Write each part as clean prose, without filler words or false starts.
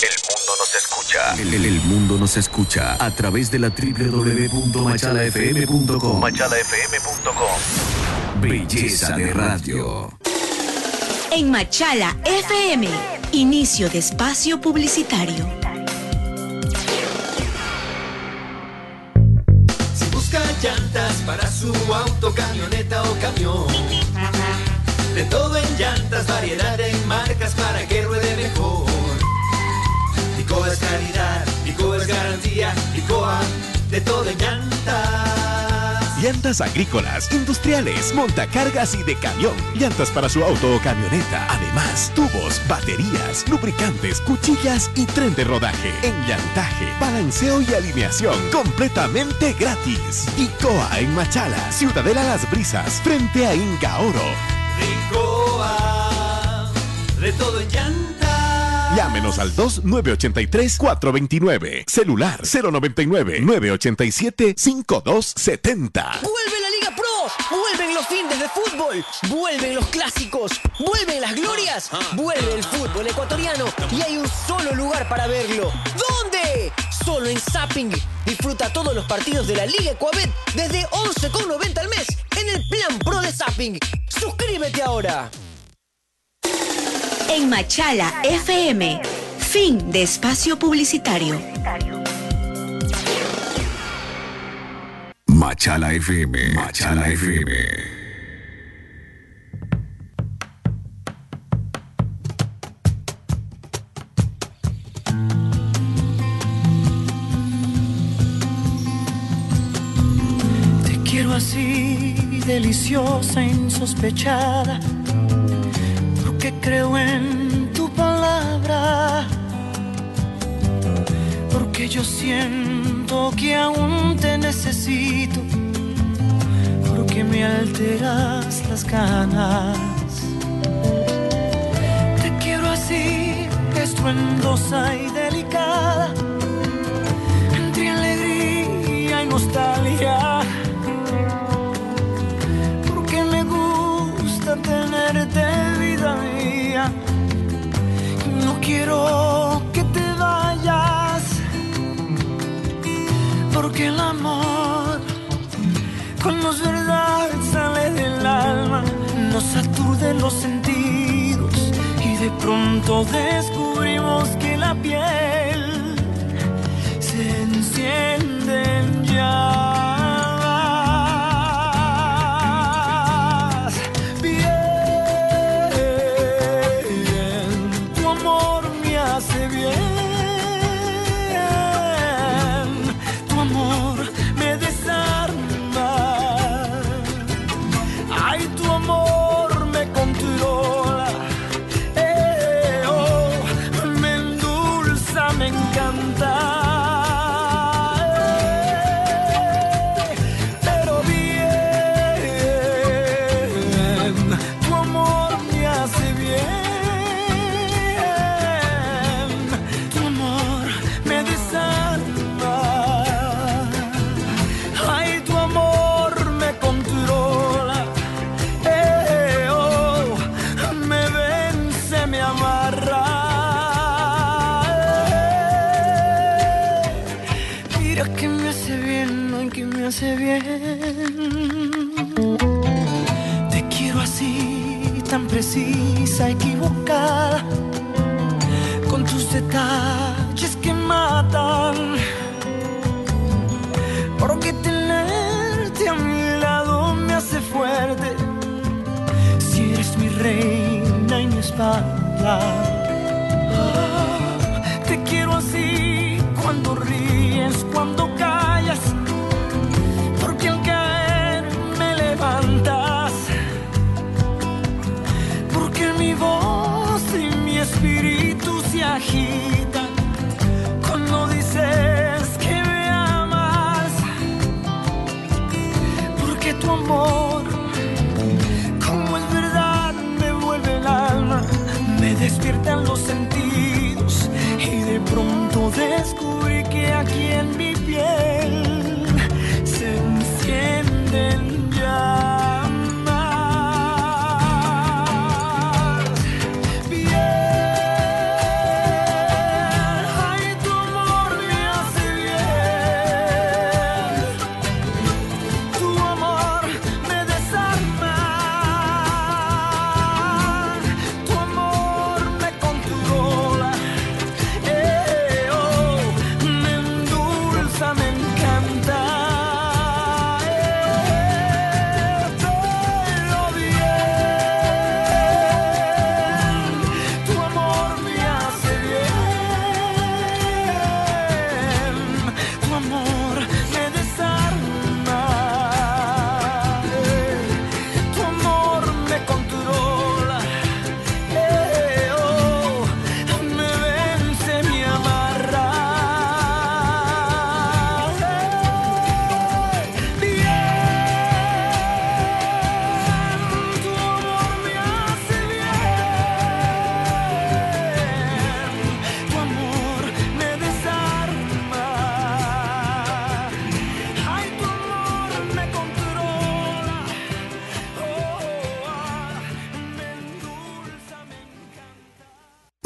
El mundo nos escucha a través de la www.machalafm.com. Belleza de radio. En Machala FM, inicio de espacio publicitario. Si busca llantas para su auto, camioneta o camión, de todo en llantas, variedad en marcas para que ruede mejor. Icoa es calidad, Icoa es garantía, Icoa, de todo en llantas. Llantas agrícolas, industriales, montacargas y de camión. Llantas para su auto o camioneta. Además, tubos, baterías, lubricantes, cuchillas y tren de rodaje. Enllantaje, balanceo y alineación. Completamente gratis. Icoa en Machala, Ciudadela Las Brisas, frente a Inca Oro. Icoa, de todo en llantas. Llámenos al 2-983-429. Celular 099-987-5270. ¡Vuelve la Liga Pro! ¡Vuelven los fines de fútbol! ¡Vuelven los clásicos! ¡Vuelven las glorias! ¡Vuelve el fútbol ecuatoriano! Y hay un solo lugar para verlo. ¿Dónde? Solo en Zapping. Disfruta todos los partidos de la Liga Ecuabet desde 11,90 al mes en el Plan Pro de Zapping. ¡Suscríbete ahora! En Machala FM, fin de espacio publicitario. Machala FM. Machala FM. Te quiero así, deliciosa, insospechada, porque creo en tu palabra, porque yo siento que aún te necesito, porque me alteras las ganas. Te quiero así, estruendosa y delicada, entre alegría y nostalgia, porque me gusta tenerte vida mía. No quiero que te vayas, porque el amor cuando es verdad sale del alma, nos aturde los sentidos y de pronto descubrimos que la piel se enciende en llamas. Bien, tu amor me hace bien, tu amor me desarma, ay, tu amor me controla, oh, me endulza, me encanta. Pero bien, tu amor me hace bien, tu amor me desarma, ay, tu amor me controla, oh, me vence, me amarra. Mira que me hace bien, ay, que me hace bien. Te quiero así, tan precisa, equivocada, con tus detalles que matan, porque tenerte a mi lado me hace fuerte, si eres mi reina y mi espalda. Te quiero así, cuando ríes, cuando callas, porque al caer me levantas, porque mi voz y mi espíritu se agitan cuando dices que me amas, porque tu amor, como es verdad, me vuelve el alma, me despiertan los sentidos y de pronto descubrí que aquí en mi piel se encienden llamas. Bien,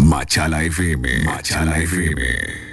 Machala FM. Machala FM.